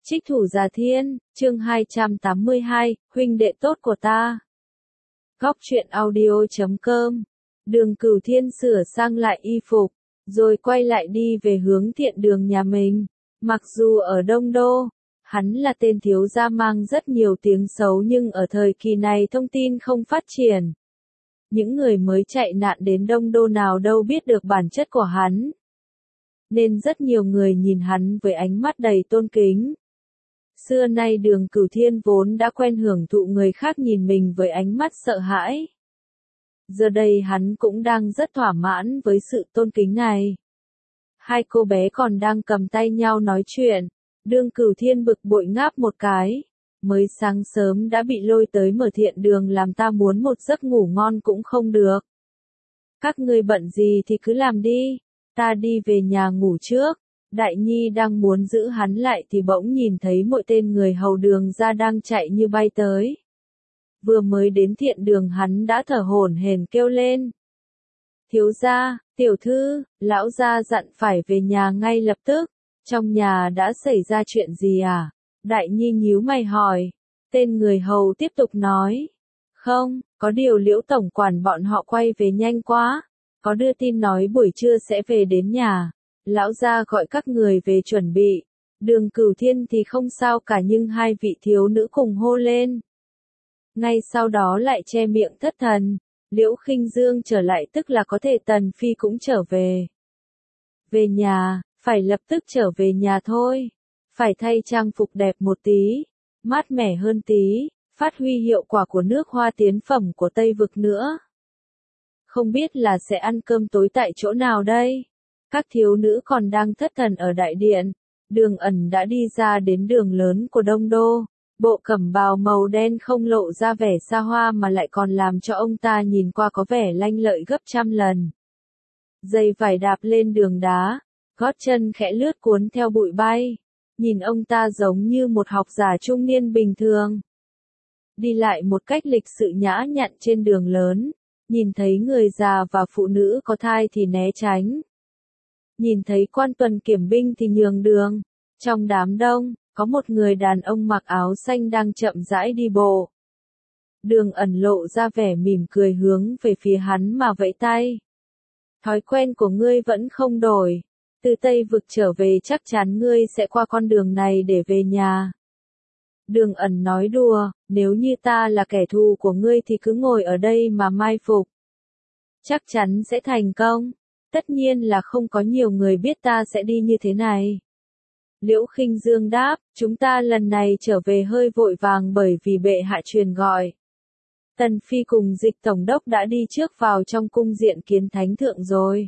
Trích Thủ Già Thiên, chương 282, huynh đệ tốt của ta. Góc truyện audio.com. Đường Cửu Thiên sửa sang lại y phục, rồi quay lại đi về hướng thiện đường nhà mình. Mặc dù ở Đông Đô, hắn là tên thiếu gia mang rất nhiều tiếng xấu nhưng ở thời kỳ này thông tin không phát triển. Những người mới chạy nạn đến Đông Đô nào đâu biết được bản chất của hắn. Nên rất nhiều người nhìn hắn với ánh mắt đầy tôn kính. Xưa nay Đường Cửu Thiên vốn đã quen hưởng thụ người khác nhìn mình với ánh mắt sợ hãi. Giờ đây hắn cũng đang rất thỏa mãn với sự tôn kính này. Hai cô bé còn đang cầm tay nhau nói chuyện. Đường Cửu Thiên bực bội ngáp một cái. Mới sáng sớm đã bị lôi tới mở thiện đường làm ta muốn một giấc ngủ ngon cũng không được. Các ngươi bận gì thì cứ làm đi. Ta đi về nhà ngủ trước. Đại Nhi đang muốn giữ hắn lại thì bỗng nhìn thấy một tên người hầu Đường ra đang chạy như bay tới. Vừa mới đến thiện đường hắn đã thở hổn hển kêu lên. Thiếu gia, tiểu thư, lão gia dặn phải về nhà ngay lập tức. Trong nhà đã xảy ra chuyện gì à? Đại Nhi nhíu mày hỏi. Tên người hầu tiếp tục nói. Không, có điều Liễu tổng quản bọn họ quay về nhanh quá. Có đưa tin nói buổi trưa sẽ về đến nhà. Lão gia gọi các người về chuẩn bị. Đường Cửu Thiên thì không sao cả nhưng hai vị thiếu nữ cùng hô lên. Ngay sau đó lại che miệng thất thần. Liễu Khinh Dương trở lại tức là có thể Tần Phi cũng trở về. Về nhà, phải lập tức trở về nhà thôi. Phải thay trang phục đẹp một tí, mát mẻ hơn tí, phát huy hiệu quả của nước hoa tiến phẩm của Tây Vực nữa. Không biết là sẽ ăn cơm tối tại chỗ nào đây? Các thiếu nữ còn đang thất thần ở đại điện. Đường Ẩn đã đi ra đến đường lớn của Đông Đô. Bộ cẩm bào màu đen không lộ ra vẻ xa hoa mà lại còn làm cho ông ta nhìn qua có vẻ lanh lợi gấp trăm lần. Giày vải đạp lên đường đá, gót chân khẽ lướt cuốn theo bụi bay. Nhìn ông ta giống như một học giả trung niên bình thường. Đi lại một cách lịch sự nhã nhặn trên đường lớn. Nhìn thấy người già và phụ nữ có thai thì né tránh. Nhìn thấy quan tuần kiểm binh thì nhường đường. Trong đám đông, có một người đàn ông mặc áo xanh đang chậm rãi đi bộ. Đường Ẩn lộ ra vẻ mỉm cười hướng về phía hắn mà vẫy tay. Thói quen của ngươi vẫn không đổi. Từ Tây Vực trở về chắc chắn ngươi sẽ qua con đường này để về nhà. Đường Ẩn nói đùa, nếu như ta là kẻ thù của ngươi thì cứ ngồi ở đây mà mai phục. Chắc chắn sẽ thành công. Tất nhiên là không có nhiều người biết ta sẽ đi như thế này. Liễu Khinh Dương đáp, chúng ta lần này trở về hơi vội vàng bởi vì bệ hạ truyền gọi. Tần Phi cùng Dịch tổng đốc đã đi trước vào trong cung diện kiến thánh thượng rồi.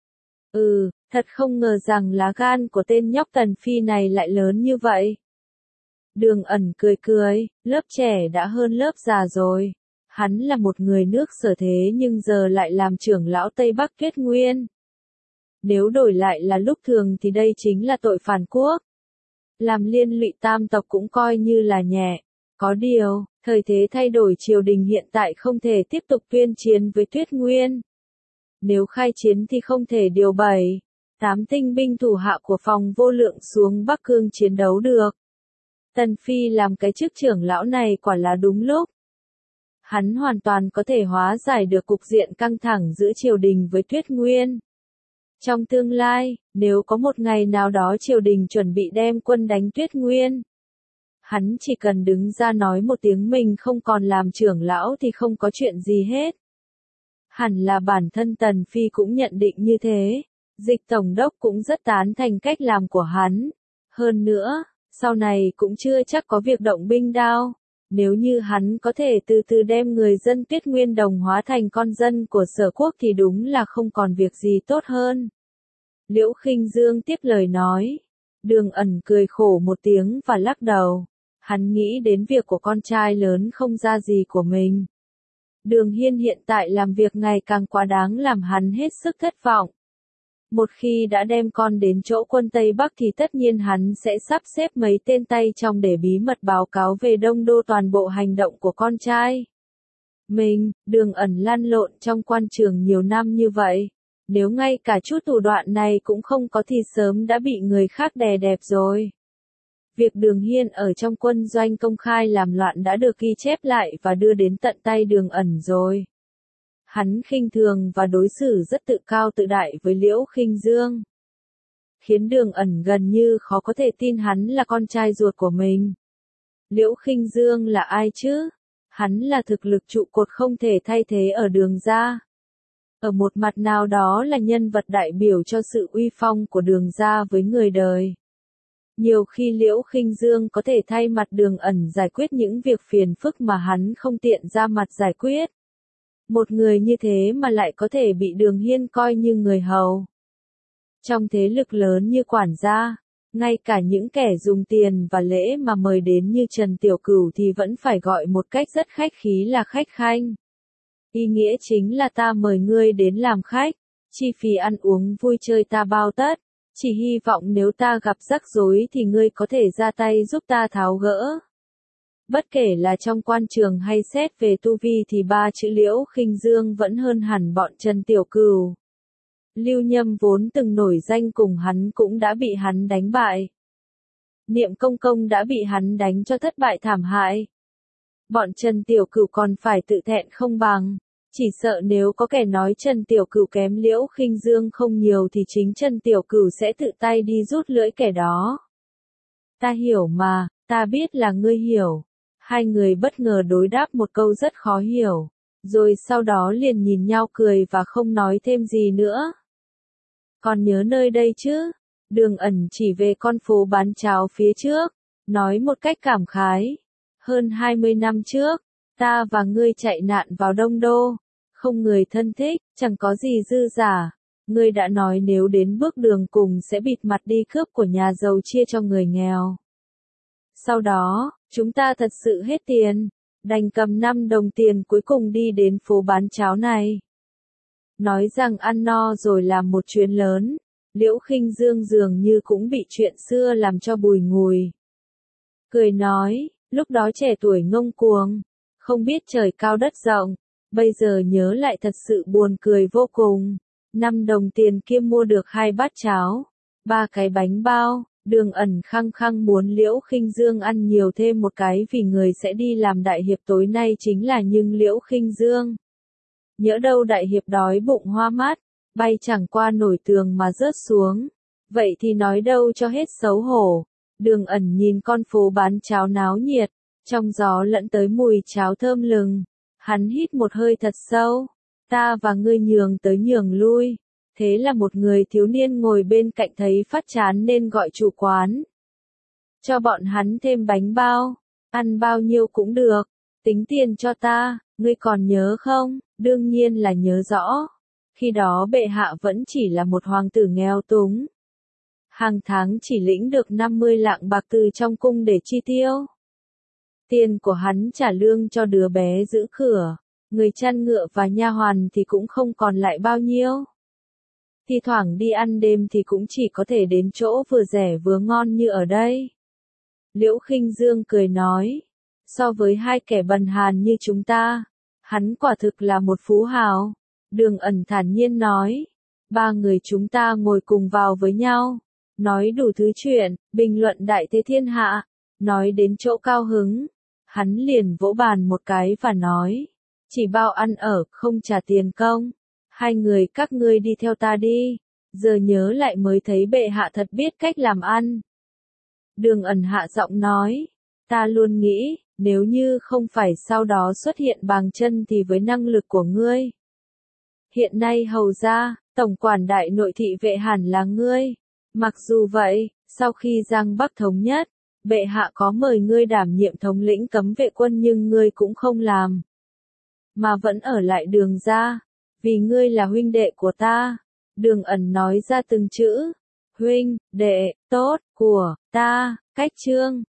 Thật không ngờ rằng lá gan của tên nhóc Tần Phi này lại lớn như vậy. Đường Ẩn cười cười, lớp trẻ đã hơn lớp già rồi. Hắn là một người nước Sở thế nhưng giờ lại làm trưởng lão Tây Bắc Tuyết Nguyên. Nếu đổi lại là lúc thường thì đây chính là tội phản quốc. Làm liên lụy tam tộc cũng coi như là nhẹ. Có điều, thời thế thay đổi triều đình hiện tại không thể tiếp tục tuyên chiến với Tuyết Nguyên. Nếu khai chiến thì không thể điều 7-8 tinh binh thủ hạ của phòng vô lượng xuống Bắc Cương chiến đấu được. Tần Phi làm cái chức trưởng lão này quả là đúng lúc. Hắn hoàn toàn có thể hóa giải được cục diện căng thẳng giữa triều đình với Tuyết Nguyên. Trong tương lai, nếu có một ngày nào đó triều đình chuẩn bị đem quân đánh Tuyết Nguyên, hắn chỉ cần đứng ra nói một tiếng mình không còn làm trưởng lão thì không có chuyện gì hết. Hẳn là bản thân Tần Phi cũng nhận định như thế. Dịch tổng đốc cũng rất tán thành cách làm của hắn. Hơn nữa, sau này cũng chưa chắc có việc động binh đao. Nếu như hắn có thể từ từ đem người dân Tuyết Nguyên đồng hóa thành con dân của Sở quốc thì đúng là không còn việc gì tốt hơn. Liễu Khinh Dương tiếp lời nói. Đường Ẩn cười khổ một tiếng và lắc đầu. Hắn nghĩ đến việc của con trai lớn không ra gì của mình. Đường Hiên hiện tại làm việc ngày càng quá đáng làm hắn hết sức thất vọng. Một khi đã đem con đến chỗ quân Tây Bắc thì tất nhiên hắn sẽ sắp xếp mấy tên tay trong để bí mật báo cáo về Đông Đô toàn bộ hành động của con trai. Đường Ẩn lăn lộn trong quan trường nhiều năm như vậy. Nếu ngay cả chút thủ đoạn này cũng không có thì sớm đã bị người khác đè đẹp rồi. Việc Đường Hiên ở trong quân doanh công khai làm loạn đã được ghi chép lại và đưa đến tận tay Đường Ẩn rồi. Hắn khinh thường và đối xử rất tự cao tự đại với Liễu Khinh Dương, khiến Đường Ẩn gần như khó có thể tin hắn là con trai ruột của mình. Liễu Khinh Dương là ai chứ? Hắn là thực lực trụ cột không thể thay thế ở Đường gia. Ở một mặt nào đó là nhân vật đại biểu cho sự uy phong của Đường gia với người đời. Nhiều khi Liễu Khinh Dương có thể thay mặt Đường Ẩn giải quyết những việc phiền phức mà hắn không tiện ra mặt giải quyết. Một người như thế mà lại có thể bị Đường Hiên coi như người hầu. Trong thế lực lớn như quản gia, ngay cả những kẻ dùng tiền và lễ mà mời đến như Trần Tiểu Cửu thì vẫn phải gọi một cách rất khách khí là khách khanh. Ý nghĩa chính là ta mời ngươi đến làm khách, chi phí ăn uống vui chơi ta bao tất, chỉ hy vọng nếu ta gặp rắc rối thì ngươi có thể ra tay giúp ta tháo gỡ. Bất kể là trong quan trường hay xét về tu vi thì ba chữ Liễu Khinh Dương vẫn hơn hẳn bọn Trần Tiểu Cửu. Lưu Nhâm vốn từng nổi danh cùng hắn cũng đã bị hắn đánh bại. Niệm Công Công đã bị hắn đánh cho thất bại thảm hại. Bọn Trần Tiểu Cửu còn phải tự thẹn không bằng. Chỉ sợ nếu có kẻ nói Trần Tiểu Cửu kém Liễu Khinh Dương không nhiều thì chính Trần Tiểu Cửu sẽ tự tay đi rút lưỡi kẻ đó. Ta hiểu mà, ta biết là ngươi hiểu. Hai người bất ngờ đối đáp một câu rất khó hiểu. Rồi sau đó liền nhìn nhau cười và không nói thêm gì nữa. Còn nhớ nơi đây chứ? Đường Ẩn chỉ về con phố bán cháo phía trước, nói một cách cảm khái. Hơn 20 năm trước, ta và ngươi chạy nạn vào Đông Đô, không người thân thích, chẳng có gì dư giả. Ngươi đã nói nếu đến bước đường cùng sẽ bịt mặt đi cướp của nhà giàu chia cho người nghèo. Sau đó, chúng ta thật sự hết tiền, đành cầm 5 đồng tiền cuối cùng đi đến phố bán cháo này. Nói rằng ăn no rồi làm một chuyến lớn, Liễu Khinh Dương dường như cũng bị chuyện xưa làm cho bùi ngùi. Cười nói, lúc đó trẻ tuổi ngông cuồng, không biết trời cao đất rộng, bây giờ nhớ lại thật sự buồn cười vô cùng. 5 đồng tiền kia mua được 2 bát cháo, 3 cái bánh bao. Đường Ẩn khăng khăng muốn Liễu Khinh Dương ăn nhiều thêm một cái vì người sẽ đi làm đại hiệp tối nay chính là nhưng Liễu Khinh Dương. Nhỡ đâu đại hiệp đói bụng hoa mắt, bay chẳng qua nổi tường mà rớt xuống. Vậy thì nói đâu cho hết xấu hổ. Đường Ẩn nhìn con phố bán cháo náo nhiệt, trong gió lẫn tới mùi cháo thơm lừng. Hắn hít một hơi thật sâu. Ta và ngươi nhường tới nhường lui. Thế là một người thiếu niên ngồi bên cạnh thấy phát chán nên gọi chủ quán. Cho bọn hắn thêm bánh bao, ăn bao nhiêu cũng được, tính tiền cho ta, ngươi còn nhớ không? Đương nhiên là nhớ rõ. Khi đó bệ hạ vẫn chỉ là một hoàng tử nghèo túng. Hàng tháng chỉ lĩnh được 50 lạng bạc từ trong cung để chi tiêu. Tiền của hắn trả lương cho đứa bé giữ cửa, người chăn ngựa và nha hoàn thì cũng không còn lại bao nhiêu. Thi thoảng đi ăn đêm thì cũng chỉ có thể đến chỗ vừa rẻ vừa ngon như ở đây. Liễu Khinh Dương cười nói, so với hai kẻ bần hàn như chúng ta, hắn quả thực là một phú hào. Đường Ẩn thản nhiên nói, ba người chúng ta ngồi cùng vào với nhau, nói đủ thứ chuyện, bình luận đại thế thiên hạ, nói đến chỗ cao hứng. Hắn liền vỗ bàn một cái và nói, chỉ bao ăn ở, không trả tiền công. Hai người các ngươi đi theo ta đi, giờ nhớ lại mới thấy bệ hạ thật biết cách làm ăn. Đường Ẩn hạ giọng nói, ta luôn nghĩ, nếu như không phải sau đó xuất hiện Bàng Chân thì với năng lực của ngươi. Hiện nay hầu ra, tổng quản đại nội thị vệ hẳn là ngươi. Mặc dù vậy, sau khi Giang Bắc thống nhất, bệ hạ có mời ngươi đảm nhiệm thống lĩnh cấm vệ quân nhưng ngươi cũng không làm. Mà vẫn ở lại Đường gia. Vì ngươi là huynh đệ của ta. Đường Ẩn nói ra từng chữ. Huynh, đệ, tốt, của, ta, cách chương.